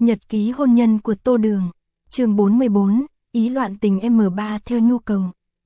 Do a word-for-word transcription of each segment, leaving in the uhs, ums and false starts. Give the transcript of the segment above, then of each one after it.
Nhật ký hôn nhân của Tô Đường. Chương bốn mươi bốn, ý loạn tình em ba theo nhu cầu.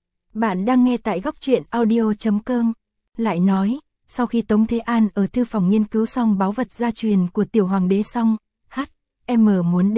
Bạn đang nghe tại góc truyện audio chấm com. Lại nói, sau khi Tống Thế An ở thư phòng nghiên cứu xong báu vật gia truyền của tiểu hoàng đế xong, H, M muốn D,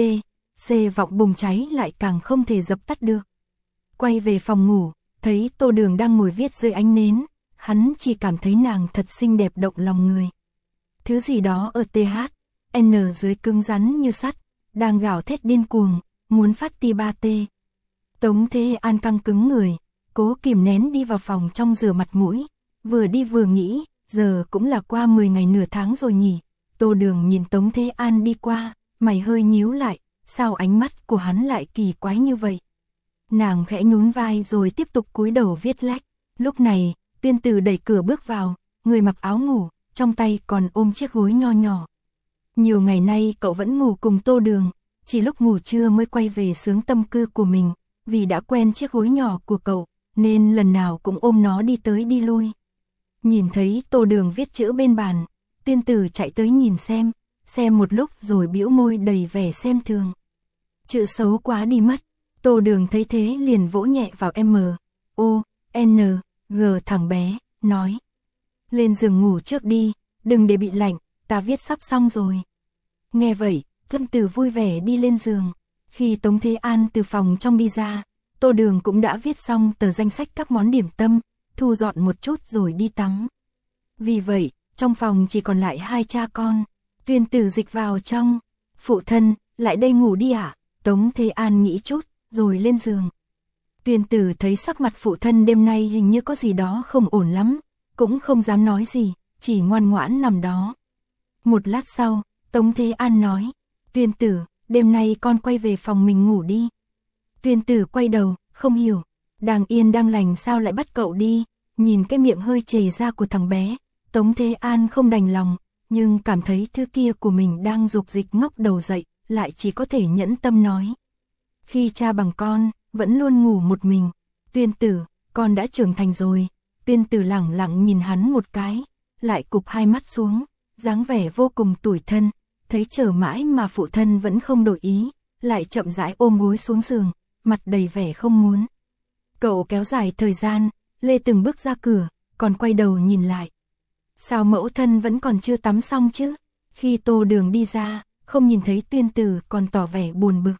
C vọng bùng cháy lại càng không thể dập tắt được. Quay về phòng ngủ, thấy Tô Đường đang ngồi viết dưới ánh nến, hắn chỉ cảm thấy nàng thật xinh đẹp động lòng người. Thứ gì đó ở T H, N dưới cứng rắn như sắt, đang gào thét điên cuồng, muốn phát ti ba T. Tống Thế An căng cứng người, cố kìm nén đi vào phòng trong rửa mặt mũi, vừa đi vừa nghĩ, giờ cũng là qua mười ngày nửa tháng rồi nhỉ. Tô Đường nhìn Tống Thế An đi qua, mày hơi nhíu lại, sao ánh mắt của hắn lại kỳ quái như vậy. Nàng khẽ nhún vai rồi tiếp tục cúi đầu viết lách. Lúc này, Tuyên Tử đẩy cửa bước vào, người mặc áo ngủ, trong tay còn ôm chiếc gối nho nhỏ. Nhiều ngày nay cậu vẫn ngủ cùng Tô Đường, chỉ lúc ngủ trưa mới quay về xướng tâm cư của mình, vì đã quen chiếc gối nhỏ của cậu, nên lần nào cũng ôm nó đi tới đi lui. Nhìn thấy Tô Đường viết chữ bên bàn, Tuyên Tử chạy tới nhìn xem, xem một lúc rồi bĩu môi đầy vẻ xem thường. Chữ xấu quá đi mất. Tô Đường thấy thế liền vỗ nhẹ vào M, O, N, G thằng bé, nói. Lên giường ngủ trước đi, đừng để bị lạnh, ta viết sắp xong rồi. Nghe vậy, Tuyên Tử vui vẻ đi lên giường. Khi Tống Thế An từ phòng trong đi ra, Tô Đường cũng đã viết xong tờ danh sách các món điểm tâm, thu dọn một chút rồi đi tắm. Vì vậy, trong phòng chỉ còn lại hai cha con. Tuyên Tử dịch vào trong. Phụ thân, lại đây ngủ đi ạ. Tống Thế An nghĩ chút, rồi lên giường. Tuyên Tử thấy sắc mặt phụ thân đêm nay hình như có gì đó không ổn lắm, cũng không dám nói gì, chỉ ngoan ngoãn nằm đó. Một lát sau, Tống Thế An nói, Tuyên Tử, đêm nay con quay về phòng mình ngủ đi. Tuyên Tử quay đầu, không hiểu, đang yên đang lành sao lại bắt cậu đi. Nhìn cái miệng hơi chề ra của thằng bé, Tống Thế An không đành lòng, nhưng cảm thấy thứ kia của mình đang dục dịch ngóc đầu dậy, lại chỉ có thể nhẫn tâm nói. Khi cha bằng con, vẫn luôn ngủ một mình. Tuyên Tử, con đã trưởng thành rồi. Tuyên Tử lẳng lặng nhìn hắn một cái, lại cụp hai mắt xuống, dáng vẻ vô cùng tủi thân. Thấy chờ mãi mà phụ thân vẫn không đổi ý, lại chậm rãi ôm gối xuống giường, mặt đầy vẻ không muốn. Cậu kéo dài thời gian, lê từng bước ra cửa, còn quay đầu nhìn lại. Sao mẫu thân vẫn còn chưa tắm xong chứ? Khi Tô Đường đi ra, không nhìn thấy Tuyên Tử còn tỏ vẻ buồn bực.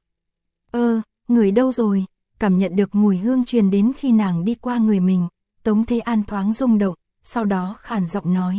Ơ, người đâu rồi? Cảm nhận được mùi hương truyền đến khi nàng đi qua người mình, Tống Thế An thoáng rung động, sau đó khàn giọng nói.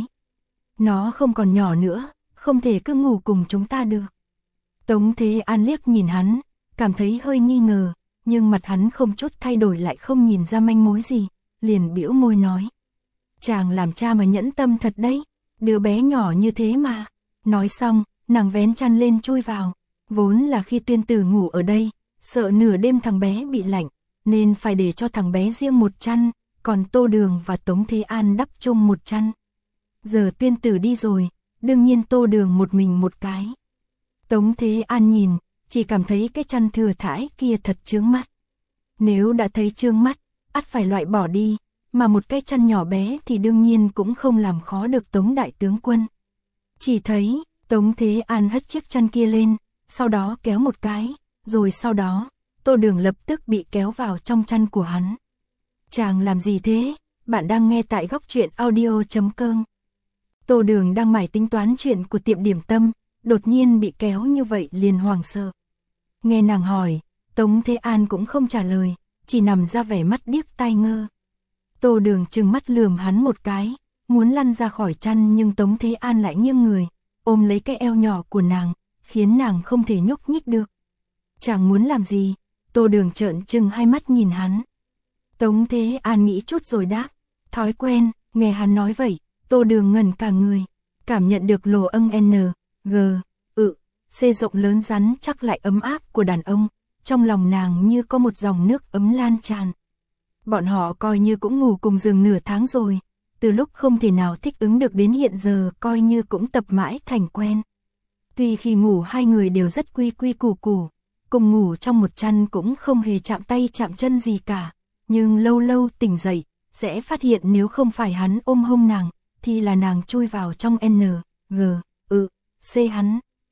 Nó không còn nhỏ nữa, không thể cứ ngủ cùng chúng ta được. Tống Thế An liếc nhìn hắn, cảm thấy hơi nghi ngờ, nhưng mặt hắn không chút thay đổi lại không nhìn ra manh mối gì, liền bĩu môi nói. Chàng làm cha mà nhẫn tâm thật đấy, đứa bé nhỏ như thế mà. Nói xong, nàng vén chăn lên chui vào, vốn là khi Tuyên Tử ngủ ở đây, sợ nửa đêm thằng bé bị lạnh, nên phải để cho thằng bé riêng một chăn, còn Tô Đường và Tống Thế An đắp chung một chăn. Giờ Tuyên Tử đi rồi, đương nhiên Tô Đường một mình một cái. Tống Thế An nhìn, chỉ cảm thấy cái chăn thừa thãi kia thật chướng mắt. Nếu đã thấy chướng mắt, ắt phải loại bỏ đi, mà một cái chăn nhỏ bé thì đương nhiên cũng không làm khó được Tống đại tướng quân. Chỉ thấy, Tống Thế An hất chiếc chăn kia lên, sau đó kéo một cái, rồi sau đó, Tô Đường lập tức bị kéo vào trong chăn của hắn. Chàng làm gì thế? Bạn đang nghe tại góc truyện audio chấm com. Tô Đường đang mải tính toán chuyện của tiệm điểm tâm, đột nhiên bị kéo như vậy liền hoảng sợ. Nghe nàng hỏi, Tống Thế An cũng không trả lời, chỉ nằm ra vẻ mắt điếc tai ngơ. Tô Đường trừng mắt lườm hắn một cái, muốn lăn ra khỏi chăn nhưng Tống Thế An lại nghiêng người, ôm lấy cái eo nhỏ của nàng, khiến nàng không thể nhúc nhích được. Chàng muốn làm gì? Tô Đường trợn trừng hai mắt nhìn hắn. Tống Thế An nghĩ chút rồi đáp, thói quen. Nghe hắn nói vậy, Tô Đường ngẩn cả người, cảm nhận được lồ âng N, G, ự, C rộng lớn rắn chắc lại ấm áp của đàn ông, trong lòng nàng như có một dòng nước ấm lan tràn. Bọn họ coi như cũng ngủ cùng giường nửa tháng rồi, từ lúc không thể nào thích ứng được đến hiện giờ coi như cũng tập mãi thành quen. Tuy khi ngủ hai người đều rất quy quy củ củ, cùng ngủ trong một chăn cũng không hề chạm tay chạm chân gì cả, nhưng lâu lâu tỉnh dậy, sẽ phát hiện nếu không phải hắn ôm hông nàng, thì là nàng chui vào trong N, G, ự, C hắn.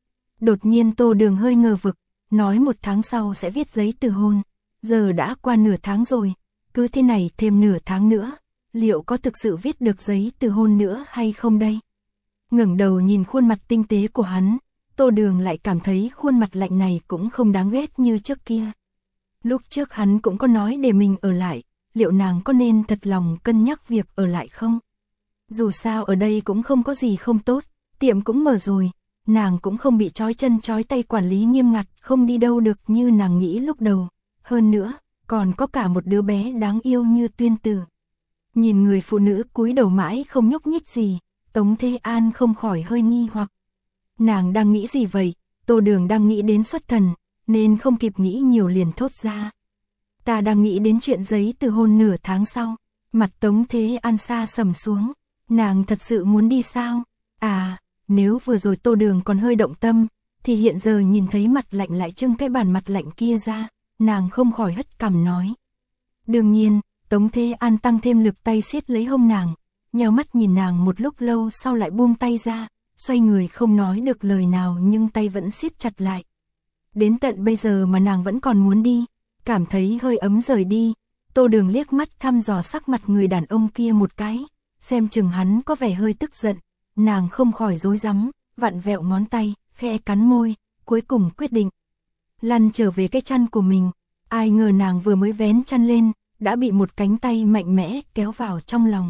Đột nhiên Tô Đường hơi ngờ vực, nói một tháng sau sẽ viết giấy từ hôn. Giờ đã qua nửa tháng rồi, cứ thế này thêm nửa tháng nữa, liệu có thực sự viết được giấy từ hôn nữa hay không đây? Ngẩng đầu nhìn khuôn mặt tinh tế của hắn, Tô Đường lại cảm thấy khuôn mặt lạnh này cũng không đáng ghét như trước kia. Lúc trước hắn cũng có nói để mình ở lại, liệu nàng có nên thật lòng cân nhắc việc ở lại không? Dù sao ở đây cũng không có gì không tốt, tiệm cũng mở rồi, nàng cũng không bị trói chân trói tay quản lý nghiêm ngặt, không đi đâu được như nàng nghĩ lúc đầu. Hơn nữa, còn có cả một đứa bé đáng yêu như Tuyên Tử. Nhìn người phụ nữ cúi đầu mãi không nhúc nhích gì, Tống Thế An không khỏi hơi nghi hoặc. Nàng đang nghĩ gì vậy? Tô Đường đang nghĩ đến xuất thần, nên không kịp nghĩ nhiều liền thốt ra. Ta đang nghĩ đến chuyện giấy từ hôn nửa tháng sau. Mặt Tống Thế An xa sầm xuống. Nàng thật sự muốn đi sao? À, nếu vừa rồi Tô Đường còn hơi động tâm, thì hiện giờ nhìn thấy mặt lạnh lại trưng cái bản mặt lạnh kia ra, nàng không khỏi hất cằm nói. Đương nhiên, Tống Thế An tăng thêm lực tay siết lấy hông nàng, nheo mắt nhìn nàng một lúc lâu sau lại buông tay ra, xoay người không nói được lời nào nhưng tay vẫn siết chặt lại. Đến tận bây giờ mà nàng vẫn còn muốn đi, cảm thấy hơi ấm rời đi. Tô Đường liếc mắt thăm dò sắc mặt người đàn ông kia một cái, xem chừng hắn có vẻ hơi tức giận, nàng không khỏi rối rắm, vặn vẹo ngón tay, khẽ cắn môi, cuối cùng quyết định lăn trở về cái chăn của mình. Ai ngờ nàng vừa mới vén chăn lên, đã bị một cánh tay mạnh mẽ kéo vào trong lòng.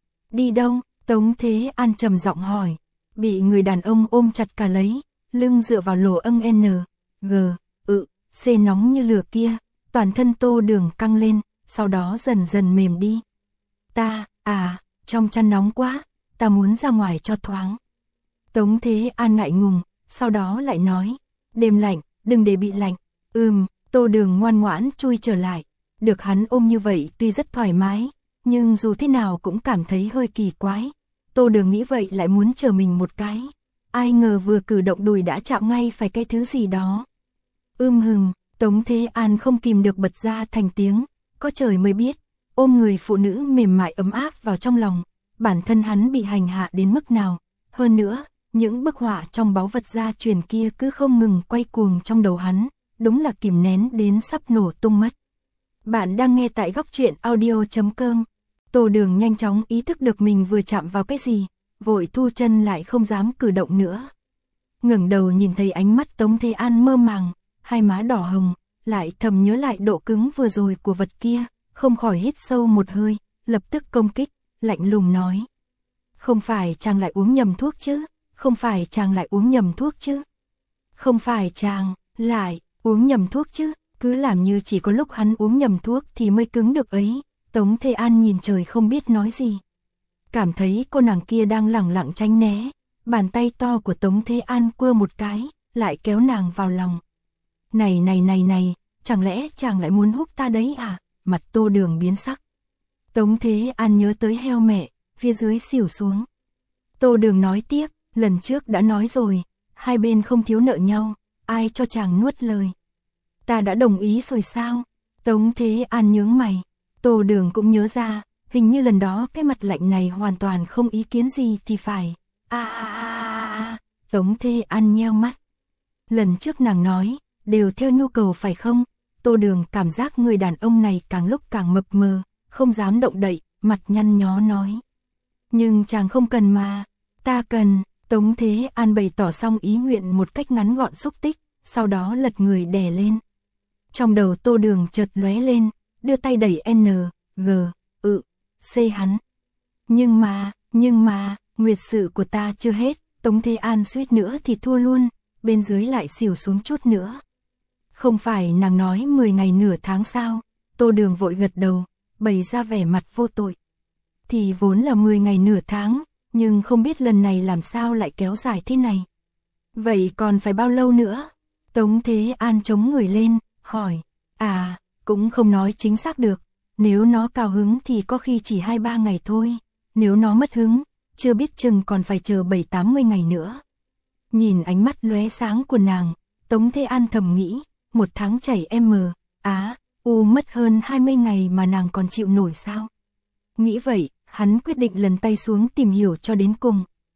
Đi đâu? Tống Thế An trầm giọng hỏi. Bị người đàn ông ôm chặt cả lấy, lưng dựa vào lỗ âng N, G, ự, C nóng như lửa kia, toàn thân Tô Đường căng lên, sau đó dần dần mềm đi. Ta, à, trong chăn nóng quá, ta muốn ra ngoài cho thoáng. Tống Thế An ngại ngùng, sau đó lại nói, đêm lạnh, đừng để bị lạnh. Ừm, Tô Đường ngoan ngoãn chui trở lại. Được hắn ôm như vậy tuy rất thoải mái, nhưng dù thế nào cũng cảm thấy hơi kỳ quái. Tô Đường nghĩ vậy lại muốn chờ mình một cái. Ai ngờ vừa cử động đùi đã chạm ngay phải cái thứ gì đó. Ưm hừm, Tống Thế An không kìm được bật ra thành tiếng, có trời mới biết, ôm người phụ nữ mềm mại ấm áp vào trong lòng, bản thân hắn bị hành hạ đến mức nào. Hơn nữa, những bức họa trong báu vật gia truyền kia cứ không ngừng quay cuồng trong đầu hắn, đúng là kìm nén đến sắp nổ tung mất. Bạn đang nghe tại góc truyện audio chấm com. Tô Đường nhanh chóng ý thức được mình vừa chạm vào cái gì, vội thu chân lại không dám cử động nữa. Ngẩng đầu nhìn thấy ánh mắt Tống Thế An mơ màng, hai má đỏ hồng, lại thầm nhớ lại độ cứng vừa rồi của vật kia, không khỏi hít sâu một hơi, lập tức công kích, lạnh lùng nói. Không phải chàng lại uống nhầm thuốc chứ? Không phải chàng lại uống nhầm thuốc chứ? Không phải chàng lại uống nhầm thuốc chứ? Cứ làm như chỉ có lúc hắn uống nhầm thuốc thì mới cứng được ấy. Tống Thế An nhìn trời không biết nói gì. Cảm thấy cô nàng kia đang lẳng lặng tránh né, bàn tay to của Tống Thế An quơ một cái, lại kéo nàng vào lòng. Này này này này, chẳng lẽ chàng lại muốn húc ta đấy à? Mặt Tô Đường biến sắc. Tống Thế An nhớ tới heo mẹ, phía dưới xỉu xuống. Tô Đường nói tiếp, lần trước đã nói rồi, hai bên không thiếu nợ nhau, ai cho chàng nuốt lời. Ta đã đồng ý rồi sao? Tống Thế An nhướng mày. Tô Đường cũng nhớ ra, hình như lần đó cái mặt lạnh này hoàn toàn không ý kiến gì thì phải. À à à à, Tống Thế An nheo mắt. Lần trước nàng nói, đều theo nhu cầu phải không? Tô Đường cảm giác người đàn ông này càng lúc càng mập mờ, không dám động đậy, mặt nhăn nhó nói. Nhưng chàng không cần mà, ta cần. Tống Thế An bày tỏ xong ý nguyện một cách ngắn gọn xúc tích, sau đó lật người đè lên. Trong đầu Tô Đường chợt lóe lên, đưa tay đẩy N, G, ự, C hắn. Nhưng mà, nhưng mà, nguyệt sự của ta chưa hết, Tống Thế An suýt nữa thì thua luôn, bên dưới lại xỉu xuống chút nữa. Không phải nàng nói mười ngày nửa tháng sao? Tô Đường vội gật đầu, bày ra vẻ mặt vô tội. Thì vốn là mười ngày nửa tháng, nhưng không biết lần này làm sao lại kéo dài thế này. Vậy còn phải bao lâu nữa? Tống Thế An chống người lên, hỏi. À, cũng không nói chính xác được. Nếu nó cao hứng thì có khi chỉ hai ba ngày thôi. Nếu nó mất hứng, chưa biết chừng còn phải chờ bảy tám mươi ngày nữa. Nhìn ánh mắt lóe sáng của nàng, Tống Thế An thầm nghĩ, một tháng chảy M, á, U mất hơn hai mươi ngày mà nàng còn chịu nổi sao? Nghĩ vậy, hắn quyết định lần tay xuống tìm hiểu cho đến cùng.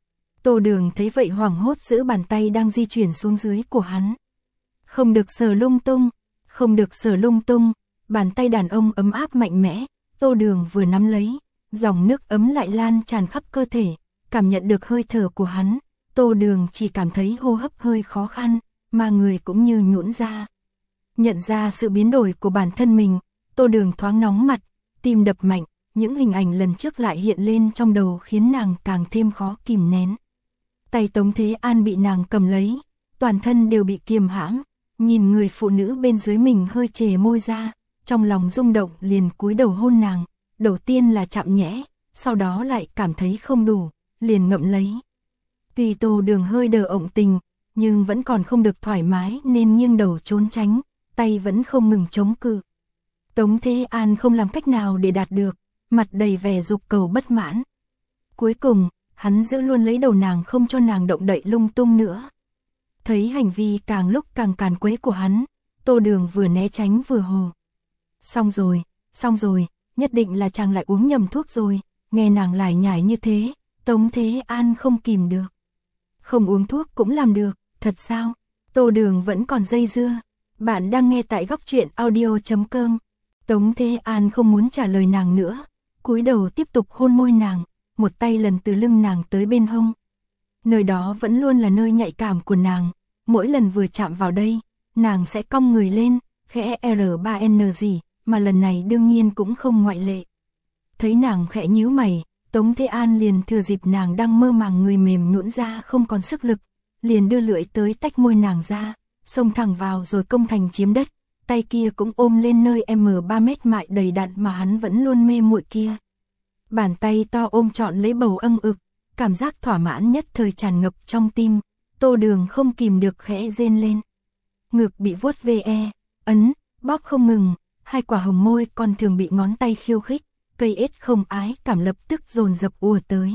Tô Đường thấy vậy hoảng hốt giữ bàn tay đang di chuyển xuống dưới của hắn. Không được sờ lung tung, không được sờ lung tung, bàn tay đàn ông ấm áp mạnh mẽ, Tô Đường vừa nắm lấy, dòng nước ấm lại lan tràn khắp cơ thể, cảm nhận được hơi thở của hắn, Tô Đường chỉ cảm thấy hô hấp hơi khó khăn, mà người cũng như nhũn ra. Nhận ra sự biến đổi của bản thân mình, Tô Đường thoáng nóng mặt, tim đập mạnh, những hình ảnh lần trước lại hiện lên trong đầu khiến nàng càng thêm khó kìm nén. Tay Tống Thế An bị nàng cầm lấy, toàn thân đều bị kiềm hãm, nhìn người phụ nữ bên dưới mình hơi chề môi ra, trong lòng rung động liền cúi đầu hôn nàng, đầu tiên là chạm nhẹ, sau đó lại cảm thấy không đủ, liền ngậm lấy. Tuy Tô Đường hơi đờ ộng tình, nhưng vẫn còn không được thoải mái nên nghiêng đầu trốn tránh, tay vẫn không ngừng chống cự. Tống Thế An không làm cách nào để đạt được, mặt đầy vẻ dục cầu bất mãn. Cuối cùng, hắn giữ luôn lấy đầu nàng không cho nàng động đậy lung tung nữa. Thấy hành vi càng lúc càng càn quấy của hắn, Tô Đường vừa né tránh vừa hồ. Xong rồi, xong rồi, nhất định là chàng lại uống nhầm thuốc rồi, nghe nàng lải nhải như thế, Tống Thế An không kìm được. Không uống thuốc cũng làm được, thật sao? Tô Đường vẫn còn dây dưa. Bạn đang nghe tại góc truyện audio chấm com. Tống Thế An không muốn trả lời nàng nữa, cúi đầu tiếp tục hôn môi nàng, một tay lần từ lưng nàng tới bên hông. Nơi đó vẫn luôn là nơi nhạy cảm của nàng, mỗi lần vừa chạm vào đây, nàng sẽ cong người lên, khẽ R ba N gì, mà lần này đương nhiên cũng không ngoại lệ. Thấy nàng khẽ nhíu mày, Tống Thế An liền thừa dịp nàng đang mơ màng người mềm nhũn ra không còn sức lực, liền đưa lưỡi tới tách môi nàng ra, xông thẳng vào rồi công thành chiếm đất, tay kia cũng ôm lên nơi M ba mét mại đầy đặn mà hắn vẫn luôn mê muội kia. Bàn tay to ôm trọn lấy bầu âng ực, cảm giác thỏa mãn nhất thời tràn ngập trong tim, Tô Đường không kìm được khẽ rên lên. Ngực bị vuốt ve, ấn, bóp không ngừng, hai quả hồng môi còn thường bị ngón tay khiêu khích, cây ết không ái cảm lập tức dồn dập ùa tới.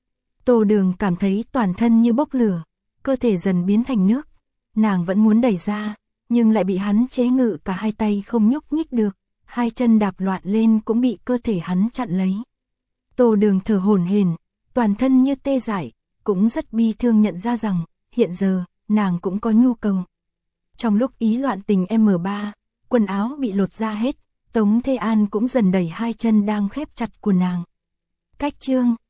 Tô Đường cảm thấy toàn thân như bốc lửa, cơ thể dần biến thành nước, nàng vẫn muốn đẩy ra, nhưng lại bị hắn chế ngự cả hai tay không nhúc nhích được, hai chân đạp loạn lên cũng bị cơ thể hắn chặn lấy. Tô Đường thở hổn hển, toàn thân như tê dại, cũng rất bi thương nhận ra rằng, hiện giờ, nàng cũng có nhu cầu. Trong lúc ý loạn tình M ba, quần áo bị lột ra hết, Tống Thế An cũng dần đẩy hai chân đang khép chặt của nàng. Cách chương